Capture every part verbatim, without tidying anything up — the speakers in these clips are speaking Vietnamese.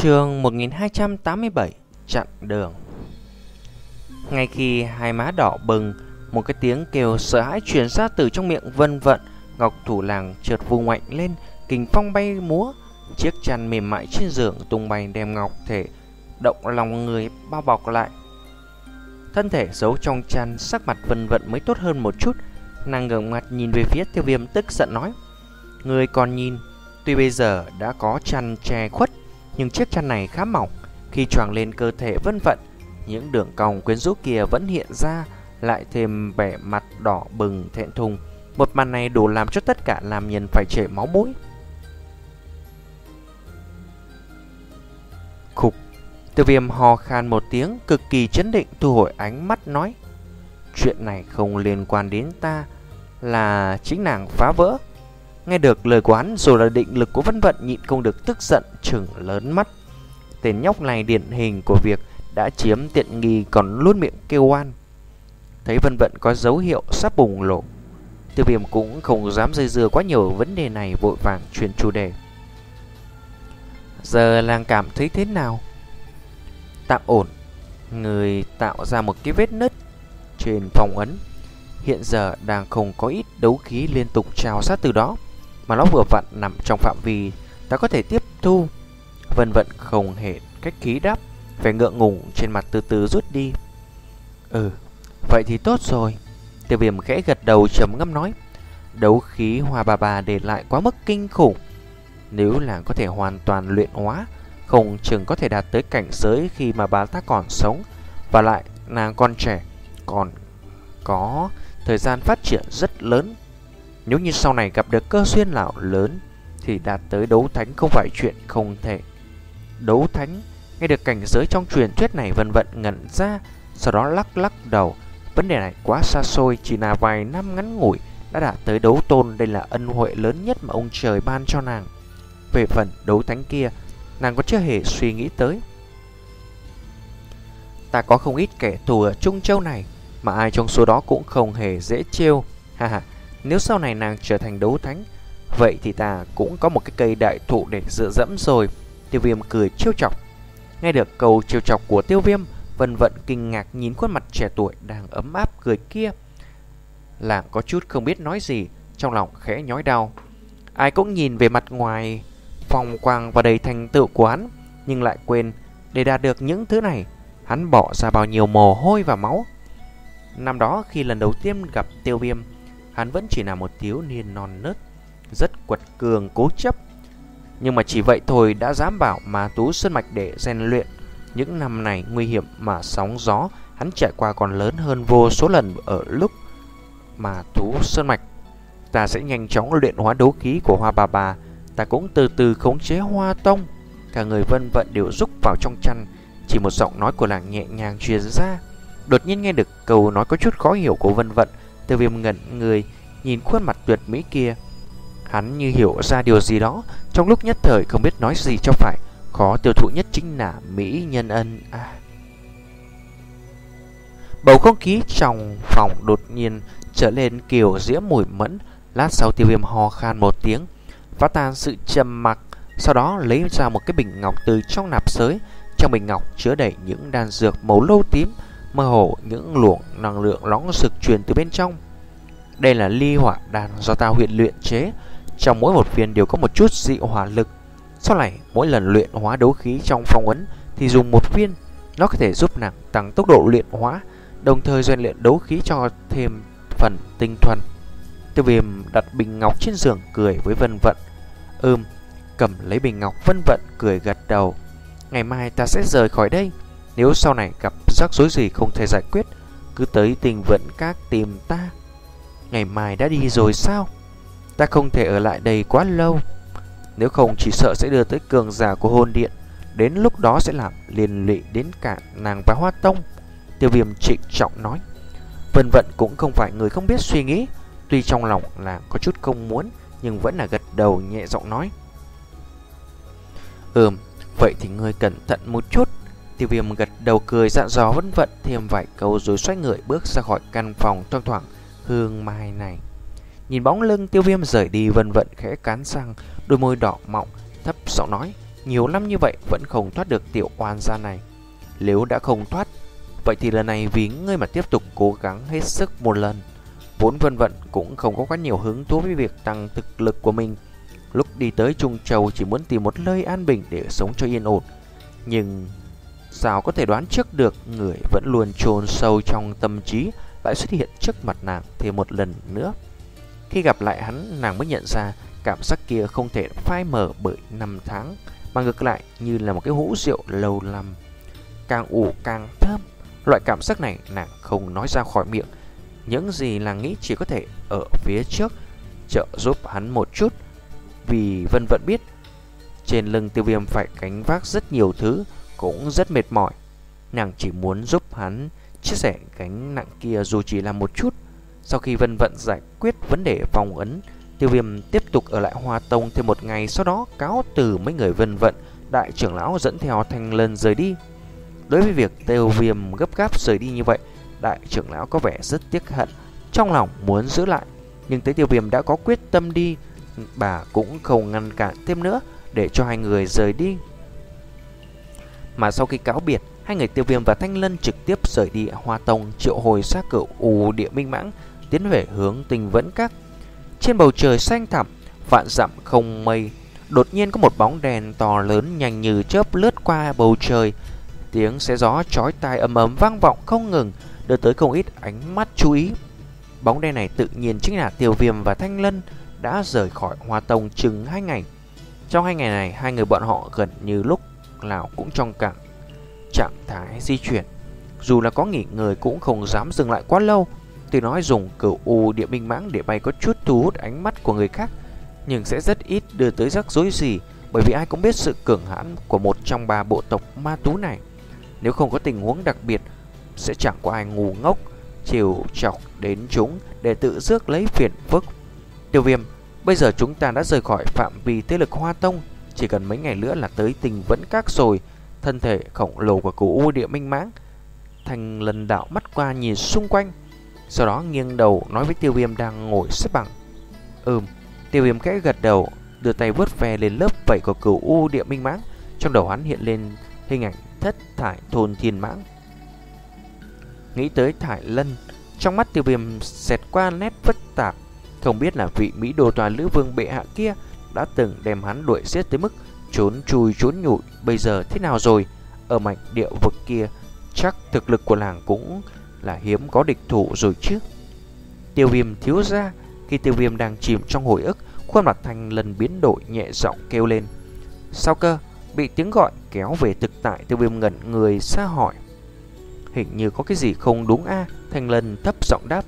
Chương một nghìn hai trăm tám mươi bảy chặn đường. Ngay khi hai má đỏ bừng, một cái tiếng kêu sợ hãi truyền ra từ trong miệng Vân Vận. Ngọc thủ làng chợt vung mạnh lên, kình phong bay múa, chiếc chăn mềm mại trên giường tung bay đem ngọc thể động lòng người bao bọc lại. Thân thể giấu trong chăn, sắc mặt Vân Vận mới tốt hơn một chút. Nàng ngẩng mặt nhìn về phía Tiêu Viêm, tức giận nói: "Ngươi còn nhìn, tuy bây giờ đã có chăn che khuất, nhưng chiếc chăn này khá mỏng, khi choàng lên cơ thể Vân Vận, những đường cong quyến rũ kia vẫn hiện ra, lại thêm vẻ mặt đỏ bừng thẹn thùng. Một màn này đủ làm cho tất cả nam nhân phải chảy máu mũi." Khục. Tiêu Viêm hò khan một tiếng, cực kỳ chấn định thu hồi ánh mắt nói: "Chuyện này không liên quan đến ta, là chính nàng phá vỡ." Nghe được lời của hắn, dù là định lực của Vân Vận nhịn không được tức giận trừng lớn mắt. Tên nhóc này điển hình của việc đã chiếm tiện nghi còn luôn miệng kêu oan. Thấy Vân Vận có dấu hiệu sắp bùng nổ, Tiêu Viêm cũng không dám dây dưa quá nhiều vấn đề này, vội vàng chuyển chủ đề: "Giờ làng cảm thấy thế nào?" "Tạm ổn." Người tạo ra một cái vết nứt trên phong ấn. Hiện giờ đang không có ít đấu khí liên tục trào sát từ đó, mà nó vừa vặn nằm trong phạm vi ta có thể tiếp thu. Vân Vận không hề cách khí đáp, vẻ ngượng ngùng trên mặt từ từ rút đi. "Ừ, vậy thì tốt rồi." Tiêu Viêm khẽ gật đầu trầm ngâm nói: "Đấu khí Hoa Bà Bà để lại quá mức kinh khủng. Nếu là có thể hoàn toàn luyện hóa, không chừng có thể đạt tới cảnh giới khi mà bà ta còn sống. Và lại nàng còn trẻ, còn có thời gian phát triển rất lớn. Nếu như sau này gặp được cơ duyên nào lớn, thì đạt tới đấu thánh không phải chuyện không thể." Đấu thánh? Nghe được cảnh giới trong truyền thuyết này, Vân Vận ngẩn ra, sau đó lắc lắc đầu. Vấn đề này quá xa xôi, chỉ là vài năm ngắn ngủi đã đạt tới đấu tôn. Đây là ân huệ lớn nhất mà ông trời ban cho nàng. Về phần đấu thánh kia, nàng có chưa hề suy nghĩ tới. Ta có không ít kẻ thù ở Trung Châu này, mà ai trong số đó cũng không hề dễ trêu. Ha ha, nếu sau này nàng trở thành đấu thánh, vậy thì ta cũng có một cái cây đại thụ để dựa dẫm rồi. Tiêu Viêm cười trêu chọc. Nghe được câu trêu chọc của Tiêu Viêm, Vân Vận kinh ngạc nhìn khuôn mặt trẻ tuổi đang ấm áp cười kia. Làng có chút không biết nói gì, trong lòng khẽ nhói đau. Ai cũng nhìn về mặt ngoài phong quang và đầy thành tựu của hắn, nhưng lại quên để đạt được những thứ này, hắn bỏ ra bao nhiêu mồ hôi và máu. Năm đó khi lần đầu tiên gặp Tiêu Viêm, hắn vẫn chỉ là một thiếu niên non nớt, rất quật cường cố chấp. Nhưng mà chỉ vậy thôi đã dám bảo Ma Tú Sơn Mạch để rèn luyện. Những năm này nguy hiểm mà sóng gió hắn trải qua còn lớn hơn vô số lần ở lúc Ma Tú Sơn Mạch. Ta sẽ nhanh chóng luyện hóa đấu khí của Hoa Bà Bà. Ta cũng từ từ khống chế Hoa Tông. Cả người Vân Vận đều rúc vào trong chăn. Chỉ một giọng nói của làng nhẹ nhàng truyền ra. Đột nhiên nghe được câu nói có chút khó hiểu của Vân Vận, Tiêu Viêm ngẩn người nhìn khuôn mặt tuyệt mỹ kia. Hắn như hiểu ra điều gì đó, trong lúc nhất thời không biết nói gì cho phải. Khó tiêu thụ nhất chính là mỹ nhân ân à. Bầu không khí trong phòng đột nhiên trở lên kiều diễm mùi mẫn. Lát sau Tiêu Viêm ho khan một tiếng, phá tan sự trầm mặc, sau đó lấy ra một cái bình ngọc từ trong nạp sới. Trong bình ngọc chứa đầy những đan dược màu nâu tím, mơ hồ những luồng năng lượng nóng rực truyền từ bên trong. Đây là ly hỏa đan do ta luyện luyện chế, trong mỗi một viên đều có một chút dị hỏa lực. Sau này mỗi lần luyện hóa đấu khí trong phong ấn thì dùng một viên, nó có thể giúp nàng tăng tốc độ luyện hóa, đồng thời rèn luyện đấu khí cho thêm phần tinh thuần. Tiêu Viêm đặt bình ngọc trên giường cười với Vân Vận. Ừm, cầm lấy bình ngọc, Vân Vận cười gật đầu. Ngày mai ta sẽ rời khỏi đây. Nếu sau này gặp rắc rối gì không thể giải quyết, cứ tới Tình Vận Các tìm ta. Ngày mai đã đi rồi sao? Ta không thể ở lại đây quá lâu, nếu không chỉ sợ sẽ đưa tới cường giả của hồn điện. Đến lúc đó sẽ làm liên lụy đến cả nàng và Hoa Tông. Tiêu Viêm trịnh trọng nói. Vân Vận cũng không phải người không biết suy nghĩ. Tuy trong lòng là có chút không muốn, nhưng vẫn là gật đầu nhẹ giọng nói: Ừm, vậy thì ngươi cẩn thận một chút. Tiêu Viêm gật đầu cười dặn dò Vân Vận thêm vài câu rồi xoay người bước ra khỏi căn phòng thoang thoảng hương mai này. Nhìn bóng lưng Tiêu Viêm rời đi, Vân Vận khẽ cắn răng, đôi môi đỏ mọng thấp giọng nói: Nhiều năm như vậy vẫn không thoát được tiểu oan gia này. Nếu đã không thoát, vậy thì lần này vì ngươi mà tiếp tục cố gắng hết sức một lần. Vốn Vân Vận cũng không có quá nhiều hứng thú với việc tăng thực lực của mình. Lúc đi tới Trung Châu chỉ muốn tìm một nơi an bình để sống cho yên ổn. Nhưng sao có thể đoán trước được người vẫn luôn chôn sâu trong tâm trí lại xuất hiện trước mặt nàng thêm một lần nữa. Khi gặp lại hắn, nàng mới nhận ra cảm giác kia không thể phai mờ bởi năm tháng, mà ngược lại như là một cái hũ rượu lâu năm, càng ủ càng thơm. Loại cảm giác này nàng không nói ra khỏi miệng. Những gì nàng nghĩ chỉ có thể ở phía trước trợ giúp hắn một chút. Vì Vân Vận biết trên lưng Tiêu Viêm phải gánh vác rất nhiều thứ, cũng rất mệt mỏi. Nàng chỉ muốn giúp hắn chia sẻ gánh nặng kia dù chỉ là một chút. Sau khi Vân Vận giải quyết vấn đề vòng ấn, Tiêu Viêm tiếp tục ở lại Hoa Tông thêm một ngày, sau đó cáo từ mấy người Vân Vận. Đại trưởng lão dẫn theo Thanh Lân rời đi. Đối với việc Tiêu Viêm gấp gáp rời đi như vậy, đại trưởng lão có vẻ rất tiếc hận, trong lòng muốn giữ lại. Nhưng thấy Tiêu Viêm đã có quyết tâm đi, bà cũng không ngăn cản thêm nữa, để cho hai người rời đi. Mà sau khi cáo biệt, hai người Tiêu Viêm và Thanh Lân trực tiếp rời đi Hoa Tông, triệu hồi xác cửu U Địa Minh Mãng, tiến về hướng Tinh Vẫn Các. Trên bầu trời xanh thẳm, vạn dặm không mây, đột nhiên có một bóng đèn to lớn nhanh như chớp lướt qua bầu trời. Tiếng xé gió chói tai ầm ầm vang vọng không ngừng, đưa tới không ít ánh mắt chú ý. Bóng đen này tự nhiên chính là Tiêu Viêm và Thanh Lân đã rời khỏi Hoa Tông chừng hai ngày. Trong hai ngày này, hai người bọn họ gần như lúc nào cũng trong cảng trạng thái di chuyển. Dù là có nghỉ ngơi cũng không dám dừng lại quá lâu. Tuy nói dùng cửu U Địa Minh Mãng để bay có chút thu hút ánh mắt của người khác, nhưng sẽ rất ít đưa tới rắc rối gì, bởi vì ai cũng biết sự cường hãn của một trong ba bộ tộc ma tú này. Nếu không có tình huống đặc biệt, sẽ chẳng có ai ngu ngốc chiều chọc đến chúng để tự rước lấy phiền phức. Tiêu Viêm, bây giờ chúng ta đã rời khỏi phạm vi thế lực Hoa Tông, chỉ cần mấy ngày nữa là tới Tinh Vẫn Các rồi. Thân thể khổng lồ của cửu U Địa Minh Mãng Thanh Lân đảo mắt qua nhìn xung quanh, sau đó nghiêng đầu nói với Tiêu Viêm đang ngồi xếp bằng. Ừm. Tiêu Viêm khẽ gật đầu, đưa tay vuốt ve lên lớp vảy của cửu U Địa Minh Mãng. Trong đầu hắn hiện lên hình ảnh thất thải thôn thiên mãng. Nghĩ tới Thải Lân, trong mắt Tiêu Viêm xẹt qua nét phức tạp. Không biết là vị Mỹ Đồ Tòa Lữ Vương bệ hạ kia đã từng đem hắn đuổi giết tới mức trốn chui trốn nhụi, bây giờ thế nào rồi? Ở mảnh địa vực kia, chắc thực lực của làng cũng là hiếm có địch thủ rồi chứ. Tiêu Viêm thiếu gia. Khi Tiêu Viêm đang chìm trong hồi ức, khuôn mặt Thanh Lân biến đổi, nhẹ giọng kêu lên. Sao cơ? Bị tiếng gọi kéo về thực tại, Tiêu Viêm ngẩn người xa hỏi. Hình như có cái gì không đúng a? À? Thanh Lân thấp giọng đáp.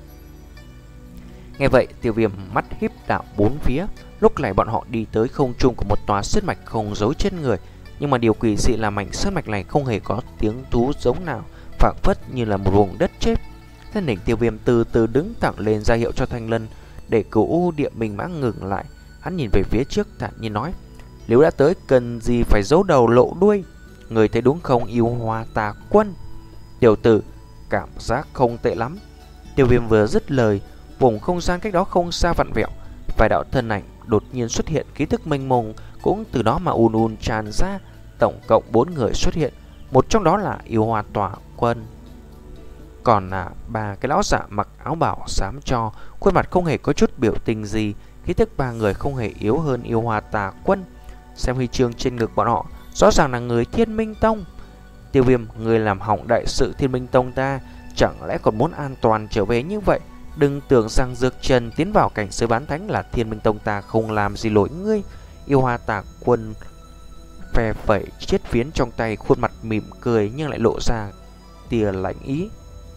Nghe vậy, Tiêu Viêm mắt híp đảo bốn phía. Lúc này bọn họ đi tới không trung của một tòa sơn mạch không giấu trên người, nhưng mà điều kỳ dị là mảnh sơn mạch này không hề có tiếng thú giống nào, phảng phất như là một vùng đất chết. Thân hình Tiêu Viêm từ từ đứng thẳng lên ra hiệu cho Thanh Lân để cửu U Địa Minh Mãng ngừng lại. Hắn nhìn về phía trước thản nhiên nói, nếu đã tới cần gì phải giấu đầu lộ đuôi, người thấy đúng không Yêu Hoa Tà Quân? Tiểu tử, cảm giác không tệ lắm. Tiêu Viêm vừa dứt lời, vùng không gian cách đó không xa vặn vẹo, vài đạo thân ảnh đột nhiên xuất hiện, ký thức mênh mông cũng từ đó mà ùn ùn tràn ra. Tổng cộng bốn người xuất hiện, một trong đó là Yêu Hoa Tà Quân, còn là ba cái lão giả mặc áo bảo xám cho, khuôn mặt không hề có chút biểu tình gì. Khí thức ba người không hề yếu hơn Yêu Hoa Tà Quân. Xem huy chương trên ngực bọn họ, rõ ràng là người Thiên Minh Tông. Tiêu Viêm, người làm hỏng đại sự Thiên Minh Tông ta, chẳng lẽ còn muốn an toàn trở về như vậy? Đừng tưởng rằng dược trần tiến vào cảnh giới bán thánh là Thiên Minh Tông ta không làm gì lỗi ngươi. Yêu Hoa Tà Quân phe phẩy chiếc phiến trong tay, khuôn mặt mỉm cười nhưng lại lộ ra tia lạnh ý.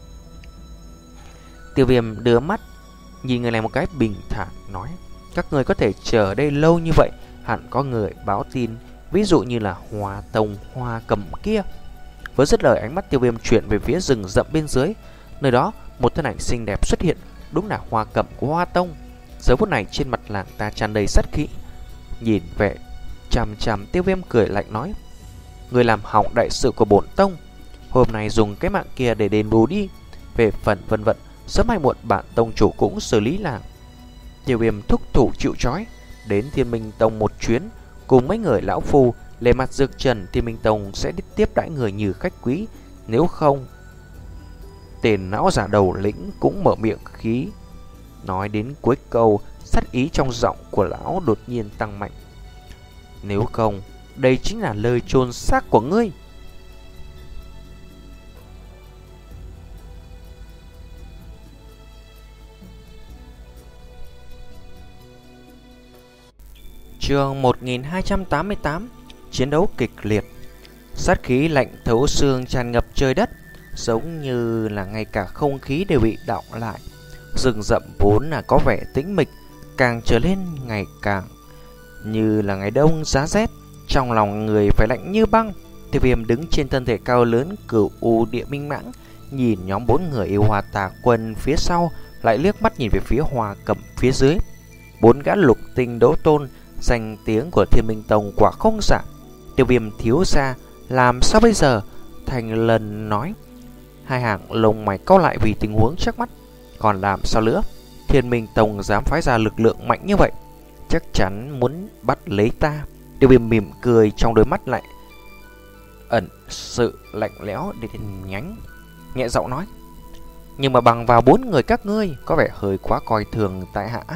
Tiêu Viêm đưa mắt nhìn người này một cái, bình thản nói, các người có thể chờ đây lâu như vậy, hẳn có người báo tin, ví dụ như là Hoa Tông Hoa Cầm kia. Với dứt lời, ánh mắt Tiêu Viêm chuyển về phía rừng rậm bên dưới. Nơi đó một thân ảnh xinh đẹp xuất hiện, đúng là Hoa Cầm của Hoa Tông. Giờ phút này trên mặt làng ta tràn đầy sát khí. Nhìn vẻ chằm chằm Tiêu Viêm cười lạnh nói, người làm hỏng đại sự của bổn tông, hôm nay dùng cái mạng kia để đền bù đi. Về phần Vân Vận, sớm hay muộn bạn tông chủ cũng xử lý làng. Tiêu Viêm thúc thủ chịu trói, đến Thiên Minh Tông một chuyến, cùng mấy người lão phu Lên mặt dược trần thì Minh Tông sẽ tiếp đãi người như khách quý. Nếu không, tên lão giả đầu lĩnh cũng mở miệng khí. Nói đến cuối câu, sát ý trong giọng của lão đột nhiên tăng mạnh. Nếu không, đây chính là lời chôn xác của ngươi. Chương một nghìn hai trăm tám mươi tám. Chiến đấu kịch liệt. Sát khí lạnh thấu xương tràn ngập trời đất, giống như là ngay cả không khí đều bị đọng lại. Rừng rậm vốn là có vẻ tĩnh mịch, càng trở lên ngày càng như là ngày đông giá rét. Trong lòng người phải lạnh như băng. Tiêu Viêm đứng trên thân thể cao lớn Cửu U Địa Minh Mãng, nhìn nhóm bốn người yêu Hoa Tà Quân phía sau, lại liếc mắt nhìn về phía Hoa Cẩm phía dưới. Bốn gã lục tinh đấu tôn, danh tiếng của Thiên Minh Tông quả không giả. Tiêu Viêm thiếu ra, làm sao bây giờ? Thành Lần nói. Hai hàng lông mày cau lại vì tình huống trước mắt. Còn làm sao nữa? Thiên Minh Tông dám phái ra lực lượng mạnh như vậy, chắc chắn muốn bắt lấy ta. Tiêu Viêm mỉm cười, trong đôi mắt lại ẩn sự lạnh lẽo đến nhánh, nhẹ giọng nói. Nhưng mà bằng vào bốn người các ngươi có vẻ hơi quá coi thường tại hạ.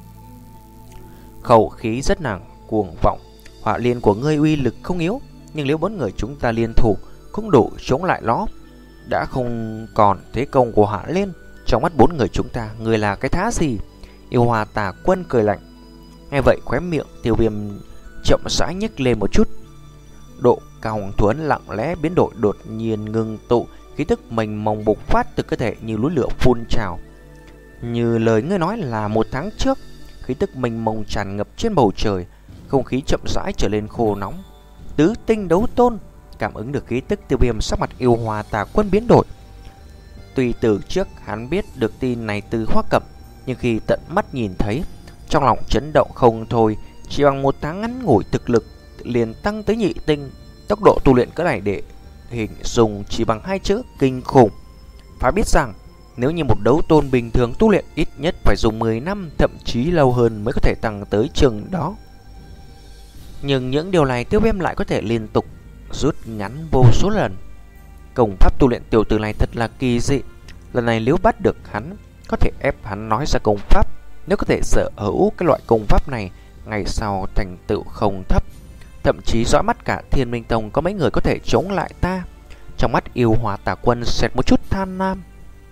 Khẩu khí rất nặng, cuồng vọng. Hỏa liên của ngươi uy lực không yếu, nhưng nếu bốn người chúng ta liên thủ cũng đủ chống lại nó. Đã không còn thế công của Hỏa liên, trong mắt bốn người chúng ta, ngươi là cái thá gì? Yêu Hoa Tà Quân cười lạnh. Nghe vậy khóe miệng Tiêu Viêm chậm rãi nhếch lên một chút. Độ cao hồng thuẫn lặng lẽ biến đổi, đột nhiên ngưng tụ, khí tức mênh mông bộc phát từ cơ thể như núi lửa phun trào. Như lời ngươi nói là một tháng trước, khí tức mênh mông tràn ngập trên bầu trời, không khí chậm rãi trở lên khô nóng. Tứ tinh đấu tôn cảm ứng được khí tức, Tiêu Viêm sắc mặt Yêu Hoa Tà Quân biến đổi. Tuy từ trước hắn biết được tin này từ Hoa Cẩm, nhưng khi tận mắt nhìn thấy, trong lòng chấn động không thôi. Chỉ bằng một tháng ngắn ngủi, thực lực liền tăng tới nhị tinh. Tốc độ tu luyện cỡ này để hình dung chỉ bằng hai chữ kinh khủng. Phải biết rằng nếu như một đấu tôn bình thường tu luyện ít nhất phải dùng mười năm, thậm chí lâu hơn mới có thể tăng tới chừng đó. Nhưng những điều này Tiêu Viêm lại có thể liên tục rút ngắn vô số lần. Công pháp tu luyện tiểu tử này thật là kỳ dị. Lần này nếu bắt được hắn, có thể ép hắn nói ra công pháp. Nếu có thể sở hữu cái loại công pháp này, ngày sau thành tựu không thấp. Thậm chí dõi mắt cả Thiên Minh Tông có mấy người có thể chống lại ta. Trong mắt Yêu Hoa Tà Quân xẹt một chút than nam.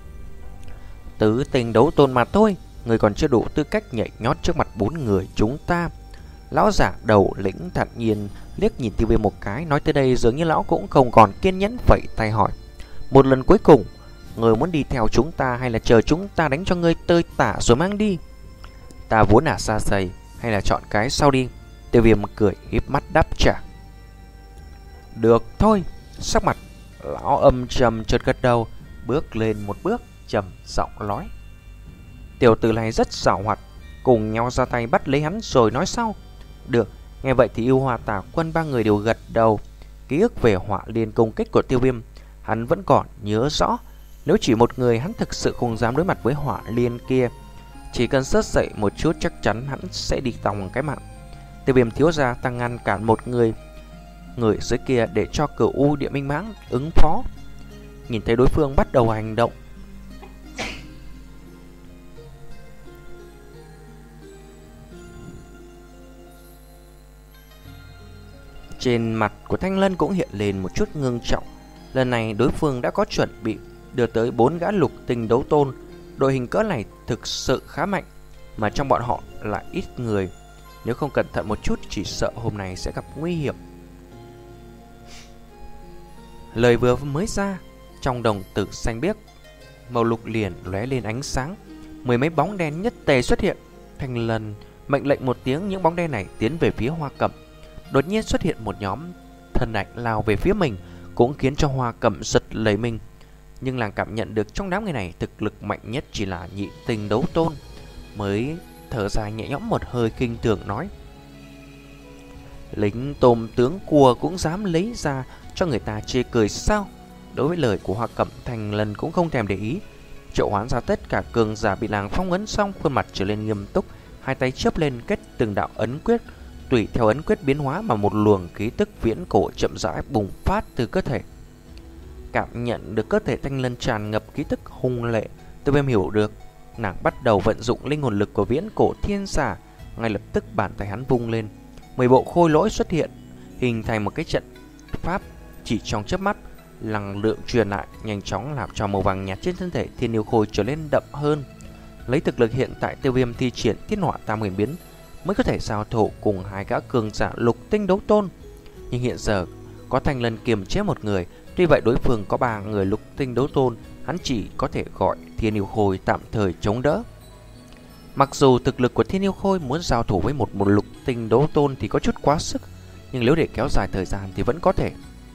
Tứ tinh đấu tôn mà thôi, người còn chưa đủ tư cách nhảy nhót trước mặt bốn người chúng ta. Lão giả đầu lĩnh thản nhiên liếc nhìn Tiêu Viêm một cái, nói tới đây dường như lão cũng không còn kiên nhẫn, vậy tay hỏi. Một lần cuối cùng, người muốn đi theo chúng ta hay là chờ chúng ta đánh cho ngươi tơi tả rồi mang đi? Ta vốn là xa xầy, hay là chọn cái sau đi? Tiêu Viêm cười híp mắt đáp trả. Được thôi. Sắc mặt lão âm trầm chợt gật đầu, bước lên một bước, trầm giọng nói. Tiểu tử này rất xảo hoạt, cùng nhau ra tay bắt lấy hắn rồi nói sau. Được. Nghe vậy thì Yêu Hoa Tà Quân ba người đều gật đầu. Ký ức về Hỏa liên công kích của Tiêu Viêm hắn vẫn còn nhớ rõ. Nếu chỉ một người, hắn thực sự không dám đối mặt với Hỏa liên kia. Chỉ cần sớt dậy một chút chắc chắn hắn sẽ đi tòng cái mạng. Tiêu Viêm thiếu gia tăng ngăn cản một người, người dưới kia để cho Cửu U Địa Minh Mãng ứng phó. Nhìn thấy đối phương bắt đầu hành động, trên mặt của Thanh Lân cũng hiện lên một chút ngưng trọng. Lần này đối phương đã có chuẩn bị đưa tới bốn gã lục tinh đấu tôn. Đội hình cỡ này thực sự khá mạnh, mà trong bọn họ lại ít người. Nếu không cẩn thận một chút, chỉ sợ hôm nay sẽ gặp nguy hiểm. Lời vừa mới ra, trong đồng tử xanh biếc, màu lục liền lóe lên ánh sáng. Mười mấy bóng đen nhất tề xuất hiện. Thanh Lân mệnh lệnh một tiếng, những bóng đen này tiến về phía Hoa Cẩm. Đột nhiên xuất hiện một nhóm thân ảnh lao về phía mình, cũng khiến cho Hoa Cẩm giật lấy mình. Nhưng nàng cảm nhận được trong đám người này, thực lực mạnh nhất chỉ là nhị tinh đấu tôn. Mới thở dài nhẹ nhõm một hơi, khinh thường nói. Lính tôm tướng cua cũng dám lấy ra cho người ta chê cười sao? Đối với lời của Hoa Cẩm, Thanh Lân cũng không thèm để ý. Triệu hoán ra tất cả cường giả bị nàng phong ấn xong, khuôn mặt trở lên nghiêm túc, hai tay chớp lên kết từng đạo ấn quyết, tùy theo ấn quyết biến hóa mà một luồng khí tức viễn cổ chậm rãi bùng phát từ cơ thể. Cảm nhận được cơ thể Thanh Lân tràn ngập khí tức hung lệ, Tiêu Viêm hiểu được, nàng bắt đầu vận dụng linh hồn lực của viễn cổ thiên xà. Ngay lập tức bàn tay hắn vung lên, mười bộ khôi lỗi xuất hiện, hình thành một cái trận pháp. Chỉ trong chớp mắt, năng lượng truyền lại nhanh chóng làm cho màu vàng nhạt trên thân thể Thiên Yêu Khôi trở lên đậm hơn. Lấy thực lực hiện tại, Tiêu Viêm thi triển Thiên Hỏa Tam Huyền Biến mới có thể giao thủ cùng hai gã cường giả lục tinh đấu tôn. Nhưng hiện giờ có Thanh Lân kiềm chế một người, tuy vậy đối phương có ba người lục tinh đấu tôn, hắn chỉ có thể gọi Thiên Yêu Khôi tạm thời chống đỡ. Mặc dù thực lực của Thiên Yêu Khôi muốn giao thủ với một, một lục tinh đấu tôn thì có chút quá sức, nhưng nếu để kéo dài thời gian thì vẫn có thể.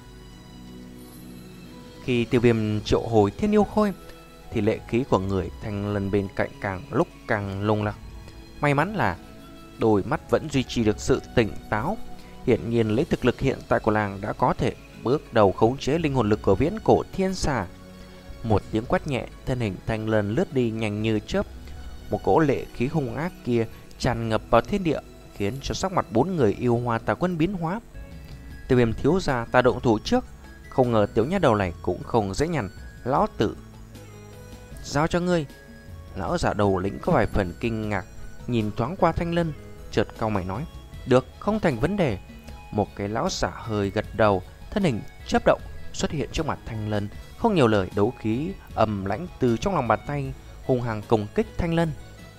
Khi Tiêu Viêm triệu hồi Thiên Yêu Khôi thì lệ khí của người Thanh Lân bên cạnh càng lúc càng lung lắc. May mắn là đôi mắt vẫn duy trì được sự tỉnh táo. Hiển nhiên lấy thực lực hiện tại của nàng đã có thể bước đầu khống chế linh hồn lực của viễn cổ thiên xà. Một tiếng quát nhẹ, thân hình Thanh Lân lướt đi nhanh như chớp. Một cỗ lệ khí hung ác kia tràn ngập vào thiên địa, khiến cho sắc mặt bốn người yêu hoa tà quân biến hóa. Tiêu Viêm thiếu gia, ta động thủ trước. Không ngờ tiểu nha đầu này cũng không dễ nhằn. Lão tử giao cho ngươi. Lão giả đầu lĩnh có vài phần kinh ngạc, nhìn thoáng qua Thanh Lân, chợt cau mày nói: được, không thành vấn đề. Một cái lão giả hơi gật đầu, thân hình chớp động xuất hiện trước mặt Thanh Lân, không nhiều lời, đấu khí ầm lãnh từ trong lòng bàn tay hung hăng công kích Thanh Lân.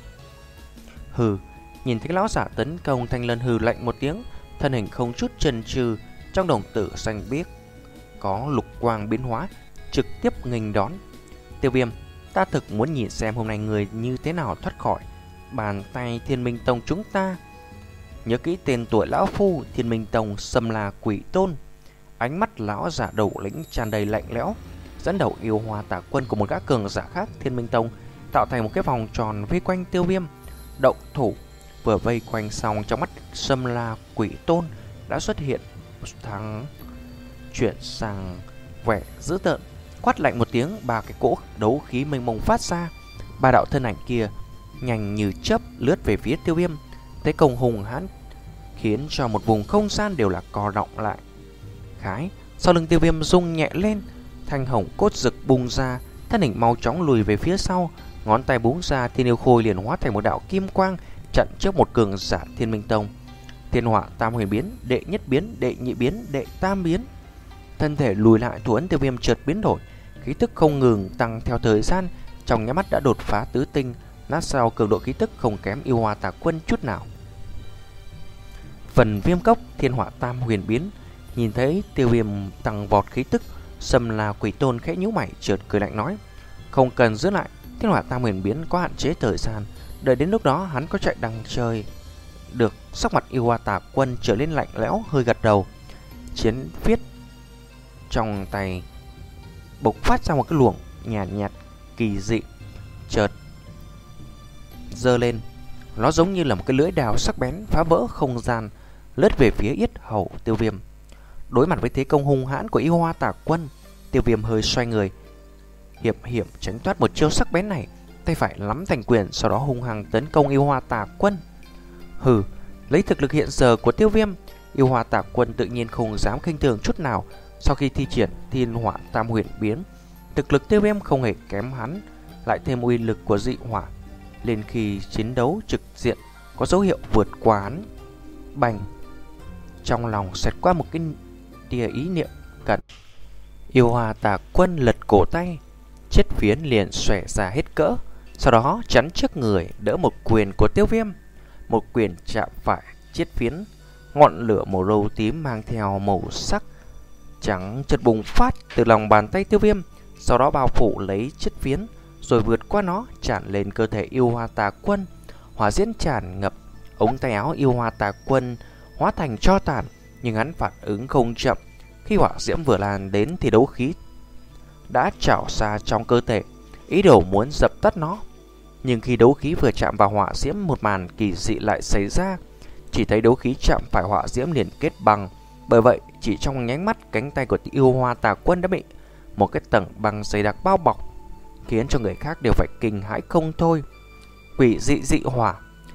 Hừ, nhìn thấy lão giả tấn công, Thanh Lân hừ lạnh một tiếng, thân hình không chút chần chừ, trong đồng tử xanh biếc có lục quang biến hóa, trực tiếp nghênh đón. Tiêu Viêm, ta thực muốn nhìn xem hôm nay người như thế nào thoát khỏi bàn tay Thiên Minh Tông chúng ta. Nhớ kỹ tên tuổi lão phu, Thiên Minh Tông xâm là quỷ tôn. Ánh mắt lão giả đầu lĩnh tràn đầy lạnh lẽo, dẫn đầu yêu hoa tà quân của một gã cường giả khác Thiên Minh Tông tạo thành một cái vòng tròn vây quanh Tiêu Viêm. Động thủ. Vừa vây quanh xong, trong mắt xâm la quỷ tôn đã xuất hiện thắng chuyển sang vẻ dữ tợn, quát lạnh một tiếng, ba cái cỗ đấu khí mênh mông phát ra. Ba đạo thân ảnh kia nhanh như chớp lướt về phía Tiêu Viêm. Thế công hùng hãn khiến cho một vùng không gian đều là co động lại. Khái, sau lưng Tiêu Viêm rung nhẹ lên, thanh hồng cốt rực bùng ra, thân hình mau chóng lùi về phía sau, ngón tay búng ra, Thiên Yêu Khôi liền hóa thành một đạo kim quang chặn trước một cường giả Thiên Minh Tông. Thiên Hỏa Tam Huyền Biến, đệ nhất biến, đệ nhị biến, đệ tam biến. Thân thể lùi lại, thủ ấn Tiêu Viêm chợt biến đổi, khí tức không ngừng tăng theo thời gian, trong nháy mắt đã đột phá tứ tinh, lát sau cường độ khí tức không kém yêu hoa tà quân chút nào. Phần Viêm Cốc, Thiên Hỏa Tam Huyền Biến. Nhìn thấy Tiêu Viêm tăng vọt khí tức, xâm là quỷ tôn khẽ nhíu mày, chợt cười lạnh nói: không cần giữ lại, Thiên Hỏa Tam Huyền Biến có hạn chế thời gian, đợi đến lúc đó hắn có chạy đằng trời được. Sắc mặt yêu hoa tà quân trở lên lạnh lẽo, hơi gật đầu. Chiến viết trong tay bộc phát ra một cái luồng nhạt nhạt kỳ dị, chợt giơ lên, nó giống như là một cái lưỡi đào sắc bén phá vỡ không gian, lướt về phía yết hầu Tiêu Viêm. Đối mặt với thế công hung hãn của yêu hoa tà quân, Tiêu Viêm hơi xoay người, hiểm hiểm tránh thoát một chiêu sắc bén này, tay phải nắm thành quyền, sau đó hung hăng tấn công yêu hoa tà quân. Hừ, lấy thực lực hiện giờ của Tiêu Viêm, yêu hoa tà quân tự nhiên không dám khinh thường chút nào. Sau khi thi triển Thiên Hỏa Tam Huyền Biến, thực lực Tiêu Viêm không hề kém hắn, lại thêm uy lực của dị hỏa, lên khi chiến đấu trực diện có dấu hiệu vượt quá hắn. Bành! Trong lòng xẹt qua một cái tia ý niệm cẩn, yêu hoa tà quân lật cổ tay, chiết phiến liền xòe ra hết cỡ, sau đó chắn trước người đỡ một quyền của Tiêu Viêm. Một quyền chạm phải chiết phiến, ngọn lửa màu râu tím mang theo màu sắc trắng chợt bùng phát từ lòng bàn tay Tiêu Viêm, sau đó bao phủ lấy chiết phiến, rồi vượt qua nó tràn lên cơ thể yêu hoa tà quân. Hỏa diễm tràn ngập, ống tay áo yêu hoa tà quân hóa thành tro tàn, nhưng hắn phản ứng không chậm. Khi hỏa diễm vừa lan đến thì đấu khí đã trào ra trong cơ thể, ý đồ muốn dập tắt nó. Nhưng khi đấu khí vừa chạm vào hỏa diễm, một màn kỳ dị lại xảy ra. Chỉ thấy đấu khí chạm phải hỏa diễm liền kết băng. Bởi vậy, chỉ trong nháy mắt, cánh tay của yêu hoa tà quân đã bị một cái tầng băng dày đặc bao bọc, khiến cho người khác đều phải kinh hãi không thôi. Quỷ dị dị hỏa,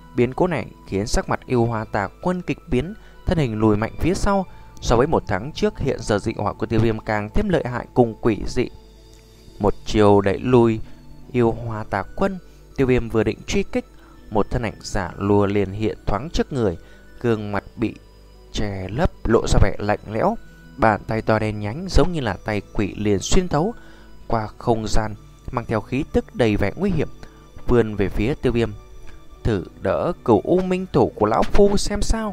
Biến cố này khiến sắc mặt yêu hoa tà quân kịch biến, thân hình lùi mạnh phía sau. So với một tháng trước, hiện giờ dị hỏa của Tiêu Viêm càng thêm lợi hại cùng quỷ dị. Một chiều đẩy lùi yêu hoa tà quân, Tiêu Viêm vừa định truy kích, một thân ảnh giả lùa liền hiện thoáng trước người, gương mặt bị che lấp lộ ra vẻ lạnh lẽo, bàn tay to đen nhánh giống như là tay quỷ liền xuyên thấu qua không gian, mang theo khí tức đầy vẻ nguy hiểm, vươn về phía Tiêu Viêm. Thử đỡ Cửu U Minh Thủ của lão phu xem sao.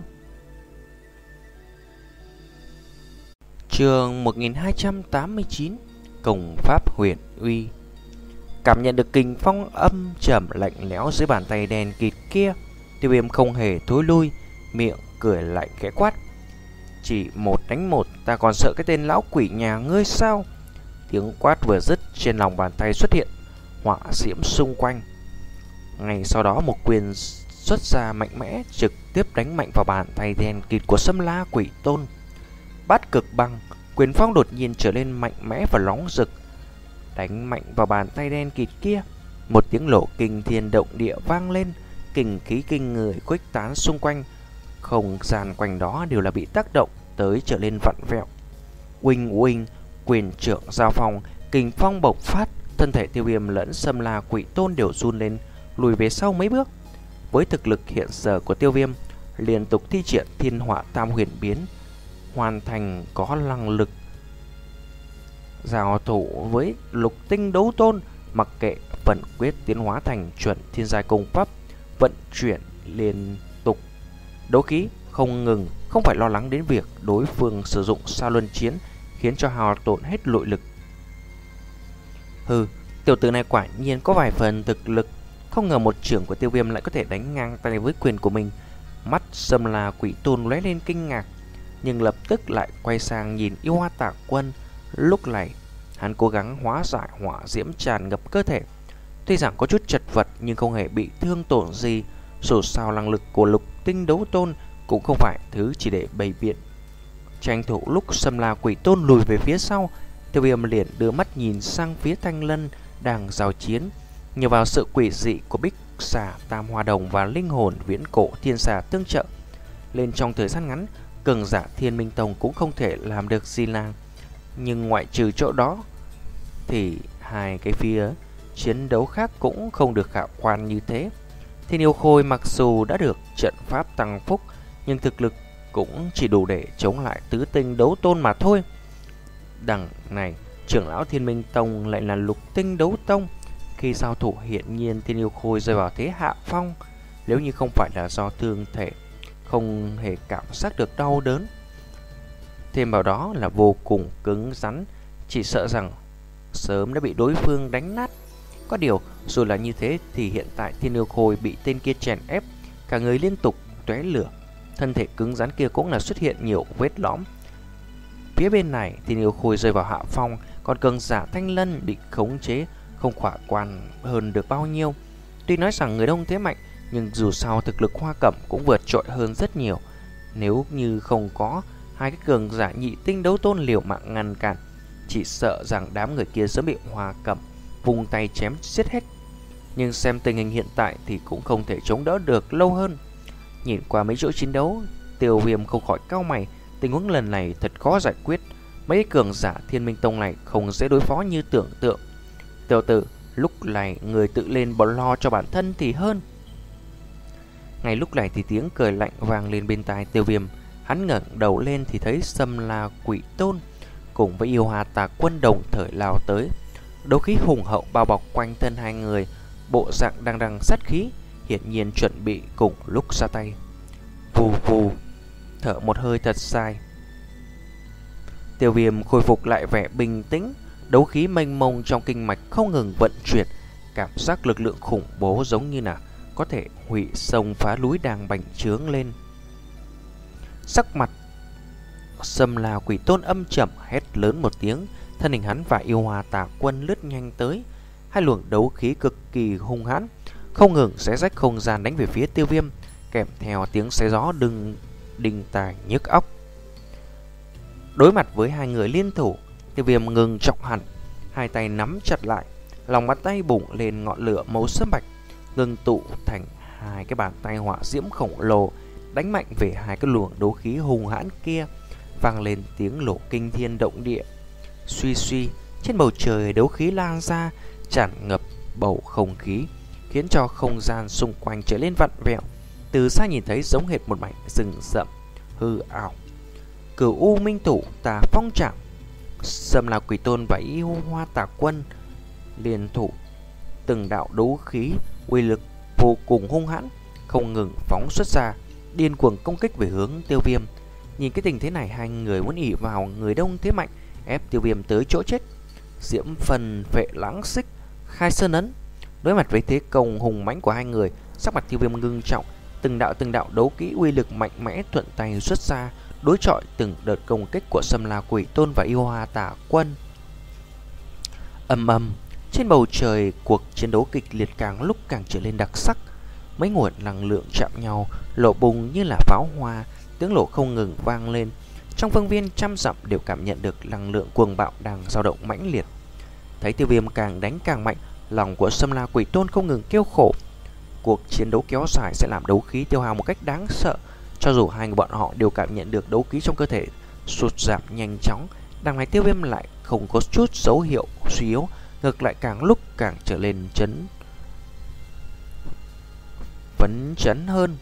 Chương một nghìn hai trăm tám mươi chín, Công pháp huyền uy. Cảm nhận được kình phong âm trầm lạnh lẽo dưới bàn tay đen kịt kia, Tiêu Viêm không hề thối lui, miệng cười lạnh khẽ quát: chỉ một đánh một, ta còn sợ cái tên lão quỷ nhà ngươi sao? Tiếng quát vừa dứt, trên lòng bàn tay xuất hiện hỏa diễm xung quanh. Ngay sau đó một quyền xuất ra mạnh mẽ, trực tiếp đánh mạnh vào bàn tay đen kịt của Sâm La Quỷ Tôn. Bát cực băng, quyền phong đột nhiên trở lên mạnh mẽ và nóng rực, đánh mạnh vào bàn tay đen kịt kia. Một tiếng nổ kinh thiên động địa vang lên, kình khí kinh người khuếch tán xung quanh, không gian quanh đó đều là bị tác động tới trở lên vặn vẹo. Uỳnh uỳnh, quyền trưởng giao phong, kình phong bộc phát, thân thể Tiêu Viêm lẫn Sâm La Quỷ Tôn đều run lên, lùi về sau mấy bước. Với thực lực hiện giờ của Tiêu Viêm, liên tục thi triển Thiên Hỏa Tam Huyền Biến, hoàn thành có năng lực giao thủ với Lục Tinh Đấu Tôn, mặc kệ vận quyết tiến hóa thành chuẩn thiên giai công pháp, vận chuyển liên tục đấu khí không ngừng, không phải lo lắng đến việc đối phương sử dụng Sa Luân Chiến khiến cho hao tổn hết nội lực. Hừ, tiểu tử này quả nhiên có vài phần thực lực, không ngờ một trưởng của Tiêu Viêm lại có thể đánh ngang tay với quyền của mình. Mắt Sâm La Quỷ Tôn lóe lên kinh ngạc, nhưng lập tức lại quay sang nhìn yêu hoa tà quân. Lúc này hắn cố gắng hóa giải hỏa diễm tràn ngập cơ thể, tuy rằng có chút chật vật nhưng không hề bị thương tổn gì. Dù sao năng lực của Lục Tinh Đấu Tôn cũng không phải thứ chỉ để bày biện. Tranh thủ lúc Sâm La Quỷ Tôn lùi về phía sau, Tiêu Viêm liền đưa mắt nhìn sang phía Thanh Lân đang giao chiến. Nhờ vào sự quỷ dị của Bích Xà Tam Hoa Đồng và linh hồn viễn cổ thiên xà tương trợ, lên trong thời gian ngắn, cường giả Thiên Minh Tông cũng không thể làm được gì nàng. Nhưng ngoại trừ chỗ đó thì hai cái phía chiến đấu khác cũng không được khả quan như thế. Thiên Yêu Khôi mặc dù đã được trận pháp tăng phúc, nhưng thực lực cũng chỉ đủ để chống lại tứ tinh đấu tôn mà thôi. Đằng này, trưởng lão Thiên Minh Tông lại là Lục Tinh Đấu Tông. Khi giao thủ hiển nhiên Thiên Yêu Khôi rơi vào thế hạ phong. Nếu như không phải là do thương thể, không hề cảm giác được đau đớn, thêm vào đó là vô cùng cứng rắn, chỉ sợ rằng sớm đã bị đối phương đánh nát. Có điều dù là như thế thì hiện tại Thiên Yêu Khôi bị tên kia chèn ép, cả người liên tục tóe lửa, thân thể cứng rắn kia cũng là xuất hiện nhiều vết lõm. Phía bên này Thiên Yêu Khôi rơi vào hạ phong, còn cường giả Thanh Lân bị khống chế, không khả quan hơn được bao nhiêu. Tuy nói rằng người đông thế mạnh, nhưng dù sao thực lực Hoa Cẩm cũng vượt trội hơn rất nhiều. Nếu như không có hai cái cường giả nhị tinh đấu tôn liều mạng ngăn cản, chỉ sợ rằng đám người kia sớm bị Hoa Cẩm vùng tay chém giết hết. Nhưng xem tình hình hiện tại thì cũng không thể chống đỡ được lâu hơn. Nhìn qua mấy chỗ chiến đấu, Tiêu Viêm không khỏi cau mày. Tình huống lần này thật khó giải quyết. Mấy cường giả Thiên Minh Tông này không dễ đối phó như tưởng tượng. Tiểu tử, lúc này người tự lên bỏ lo cho bản thân thì hơn. Ngay lúc này thì tiếng cười lạnh vang lên bên tai Tiêu Viêm. Hắn ngẩng đầu lên thì thấy Sâm La Quỷ Tôn cùng với yêu hoa tà quân đồng thời lao tới. Đấu khí hùng hậu bao bọc quanh thân hai người, bộ dạng đang đằng sát khí, hiển nhiên chuẩn bị cùng lúc ra tay. Vù vù, thở một hơi thật dài, Tiêu Viêm khôi phục lại vẻ bình tĩnh. Đấu khí mênh mông trong kinh mạch không ngừng vận chuyển, cảm giác lực lượng khủng bố giống như là có thể hủy sông phá núi đang bành trướng lên. Sắc mặt Sâm La Quỷ Tôn âm trầm hét lớn một tiếng, thân hình hắn và yêu hoa tà quân lướt nhanh tới. Hai luồng đấu khí cực kỳ hung hãn, không ngừng xé rách không gian đánh về phía Tiêu Viêm, kèm theo tiếng xé gió đừng đinh tai nhức óc. Đối mặt với hai người liên thủ, Tiêu Viêm ngừng trọng hẳn, hai tay nắm chặt lại, lòng bàn tay bùng lên ngọn lửa màu sẫm bạch, ngưng tụ thành hai cái bàn tay hỏa diễm khổng lồ đánh mạnh về hai cái luồng đấu khí hùng hãn kia, vang lên tiếng nổ kinh thiên động địa. Suy suy, trên bầu trời đấu khí lan ra, tràn ngập bầu không khí, khiến cho không gian xung quanh trở lên vặn vẹo. Từ xa nhìn thấy giống hệt một mảnh rừng rậm hư ảo. Cửu U Minh Thủ Tà Phong Trảm, Sâm La Quỷ Tôn và Yêu Hoa Tà Quân liên thủ, từng đạo đấu khí uy lực vô cùng hung hãn không ngừng phóng xuất ra, điên cuồng công kích về hướng Tiêu Viêm. Nhìn cái tình thế này, hai người muốn ỷ vào người đông thế mạnh, ép Tiêu Viêm tới chỗ chết. Diễm Phần Vệ Lãng Xích khai sơn ấn. Đối mặt với thế công hùng mãnh của hai người, sắc mặt Tiêu Viêm ngưng trọng, từng đạo từng đạo đấu kỹ uy lực mạnh mẽ thuận tay xuất ra, đối chọi từng đợt công kích của Sâm La Quỷ Tôn và Yêu Hoa Tà Quân. Ầm ầm, trên bầu trời cuộc chiến đấu kịch liệt càng lúc càng trở lên đặc sắc. Mấy nguồn năng lượng chạm nhau, nổ bùng như là pháo hoa, tiếng nổ không ngừng vang lên. Trong phương viên trăm dặm đều cảm nhận được năng lượng cuồng bạo đang dao động mãnh liệt. Thấy Tiêu Viêm càng đánh càng mạnh, lòng của Sâm La Quỷ Tôn không ngừng kêu khổ. Cuộc chiến đấu kéo dài sẽ làm đấu khí tiêu hao một cách đáng sợ. Cho dù hai người bọn họ đều cảm nhận được đấu khí trong cơ thể sụt giảm nhanh chóng, đằng này Tiêu Viêm lại không có chút dấu hiệu suy yếu, ngược lại càng lúc càng trở lên chấn phấn chấn hơn.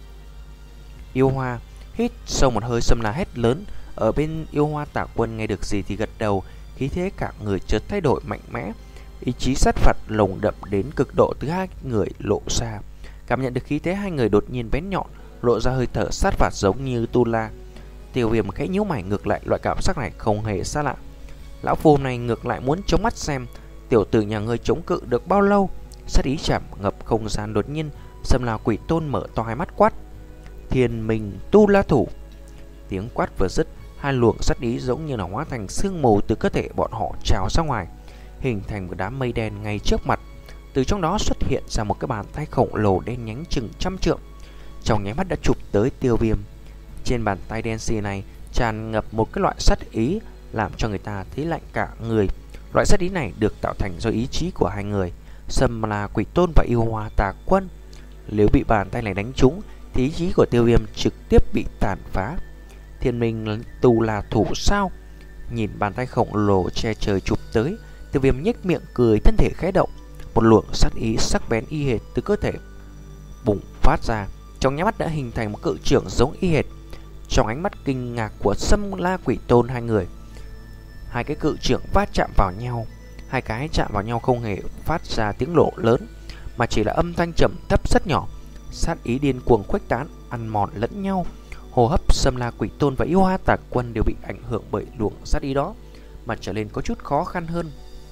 Yêu Hoa hít sâu một hơi, Sâm La hét lớn. Ở bên Yêu Hoa Tà Quân nghe được gì thì gật đầu, khí thế cả người chợt thay đổi mạnh mẽ, ý chí sát phạt lồng đậm đến cực độ từ hai người lộ ra. Cảm nhận được khí thế hai người đột nhiên bén nhọn, lộ ra hơi thở sát phạt giống như tu la. Tiêu Viêm khẽ nhíu mày, ngược lại loại cảm giác này không hề xa lạ. Lão phu này ngược lại muốn chống mắt xem tiểu tử nhà ngươi chống cự được bao lâu. Sát ý chạm ngập không gian, đột nhiên Sâm La Quỷ Tôn mở to hai mắt quát: Thiên Minh Tu La Thủ. Tiếng quát vừa dứt, hai luồng sát ý giống như là hóa thành sương mù từ cơ thể bọn họ trào ra ngoài, hình thành một đám mây đen ngay trước mặt. Từ trong đó xuất hiện ra một cái bàn tay khổng lồ đen nhánh chừng trăm trượng, trong nháy mắt đã chụp tới Tiêu Viêm. Trên bàn tay đen xì này tràn ngập một cái loại sát ý làm cho người ta thấy lạnh cả người. Loại sát ý này được tạo thành do ý chí của hai người, Sâm La Quỷ Tôn và Yêu Hoa Tà Quân. Nếu bị bàn tay này đánh trúng thì ý chí của Tiêu Viêm trực tiếp bị tàn phá. Thiên Minh Tu La Thủ sao? Nhìn bàn tay khổng lồ che trời chụp tới, Tiêu Viêm nhếch miệng cười, thân thể khẽ động, một luồng sát ý sắc bén y hệt từ cơ thể bùng phát ra, trong nháy mắt đã hình thành một cự trưởng giống y hệt. Trong ánh mắt kinh ngạc của Sâm La Quỷ Tôn, hai người, hai cái cự trưởng va chạm vào nhau. Hai cái chạm vào nhau không hề phát ra tiếng nổ lớn, mà chỉ là âm thanh trầm thấp rất nhỏ. Sát ý điên cuồng khuếch tán, ăn mòn lẫn nhau. Hô hấp Sâm La Quỷ Tôn và Yêu Hoa Tà Quân đều bị ảnh hưởng bởi luồng sát ý đó, mà trở nên có chút khó khăn hơn.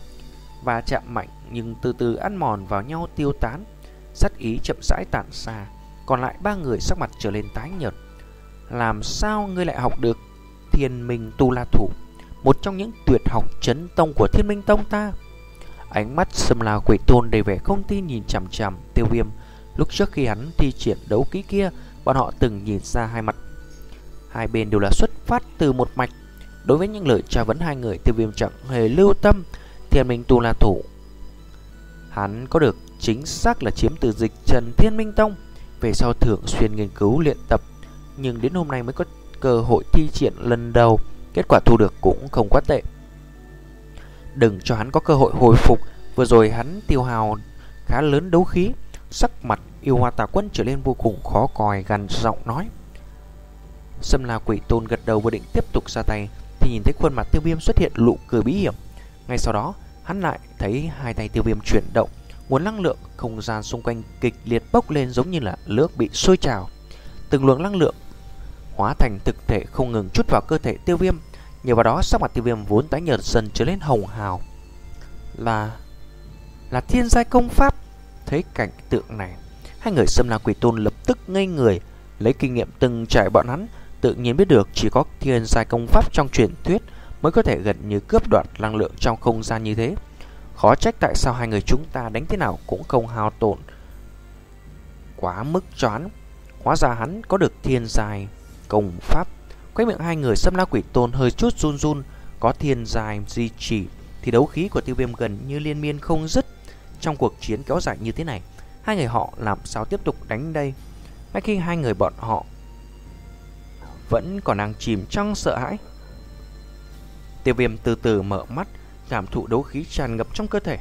Và chạm mạnh nhưng từ từ ăn mòn vào nhau, tiêu tán. Sát ý chậm rãi tản xa. Còn lại ba người sắc mặt trở lên tái nhợt. Làm sao ngươi lại học được Thiên Minh Tu La Thủ, một trong những tuyệt học chấn tông của Thiên Minh Tông ta? Ánh mắt Sâm La Quỷ Tôn đầy vẻ không tin nhìn chằm chằm Tiêu Viêm. Lúc trước khi hắn thi triển đấu kỹ kia, bọn họ từng nhìn ra hai mặt hai bên đều là xuất phát từ một mạch. Đối với những lời tra vấn hai người, Tiêu Viêm chẳng hề lưu tâm. Thiên Minh Tu La Thủ hắn có được chính xác là chiếm từ dịch trần Thiên Minh Tông, về sau thường xuyên nghiên cứu luyện tập, nhưng đến hôm nay mới có cơ hội thi triển lần đầu. Kết quả thu được cũng không quá tệ. Đừng cho hắn có cơ hội hồi phục. Vừa rồi hắn tiêu hao khá lớn đấu khí. Sắc mặt Yêu Hoa Tà Quân trở lên vô cùng khó coi, gằn giọng nói. Sâm La Quỷ Tôn gật đầu vừa định tiếp tục ra tay thì nhìn thấy khuôn mặt Tiêu Viêm xuất hiện nụ cười bí hiểm. Ngay sau đó hắn lại thấy hai tay Tiêu Viêm chuyển động, nguồn năng lượng không gian xung quanh kịch liệt bốc lên giống như là nước bị sôi trào. Từng luồng năng lượng hóa thành thực thể không ngừng chút vào cơ thể Tiêu Viêm. Nhờ vào đó sắc mặt Tiêu Viêm vốn tái nhợt dần trở lên hồng hào. Là là thiên giai công pháp. Thấy cảnh tượng này, hai người Sâm La Quỷ Tôn lập tức ngây người. Lấy kinh nghiệm từng trải bọn hắn tự nhiên biết được chỉ có thiên giai công pháp trong truyền thuyết mới có thể gần như cướp đoạt năng lượng trong không gian như thế. Khó trách tại sao hai người chúng ta đánh thế nào cũng không hao tổn quá mức cho hắn. Hóa ra hắn có được thiên giai công pháp. Quay miệng hai người Sâm La Quỷ Tôn hơi chút run run. Có thiên giai duy trì thì đấu khí của Tiêu Viêm gần như liên miên không dứt. Trong cuộc chiến kéo dài như thế này, Hai người họ làm sao tiếp tục đánh đây? Ngay khi hai người bọn họ vẫn còn đang chìm trong sợ hãi, Tiêu Viêm từ từ mở mắt, cảm thụ đấu khí tràn ngập trong cơ thể,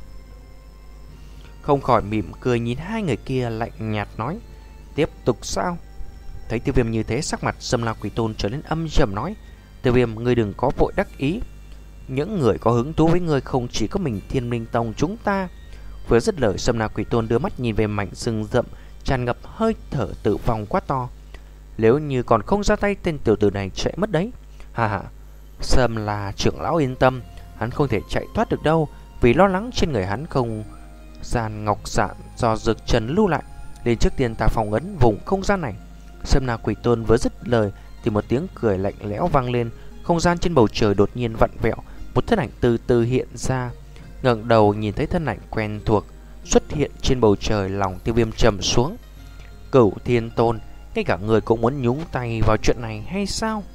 không khỏi mỉm cười nhìn hai người kia, lạnh nhạt nói: tiếp tục sao? Thấy Tiêu Viêm như thế, sắc mặt Sâm La Quỷ Tôn trở nên âm trầm nói: Tiêu Viêm, ngươi đừng có vội đắc ý. Những người có hứng thú với ngươi không chỉ có mình Thiên Minh Tông chúng ta. Vừa dứt lời, Sâm La Quỷ Tôn đưa mắt nhìn về mảnh rừng rậm tràn ngập hơi thở tử vong quá to. Nếu như còn không ra tay, tên tiểu tử này chạy mất đấy. Hà hà, Sâm La trưởng lão yên tâm, hắn không thể chạy thoát được đâu. Vì lo lắng trên người hắn không gian ngọc sạn do Dược Trần lưu lại, nên trước tiên ta phòng ấn vùng không gian này. Sâm La Quỷ Tôn vừa dứt lời thì một tiếng cười lạnh lẽo vang lên. Không gian trên bầu trời đột nhiên vặn vẹo, một thân ảnh từ từ hiện ra. Ngẩng đầu nhìn thấy thân ảnh quen thuộc xuất hiện trên bầu trời, lòng Tiêu Viêm trầm xuống. Cửu Thiên Tôn, ngay cả người cũng muốn nhúng tay vào chuyện này hay sao?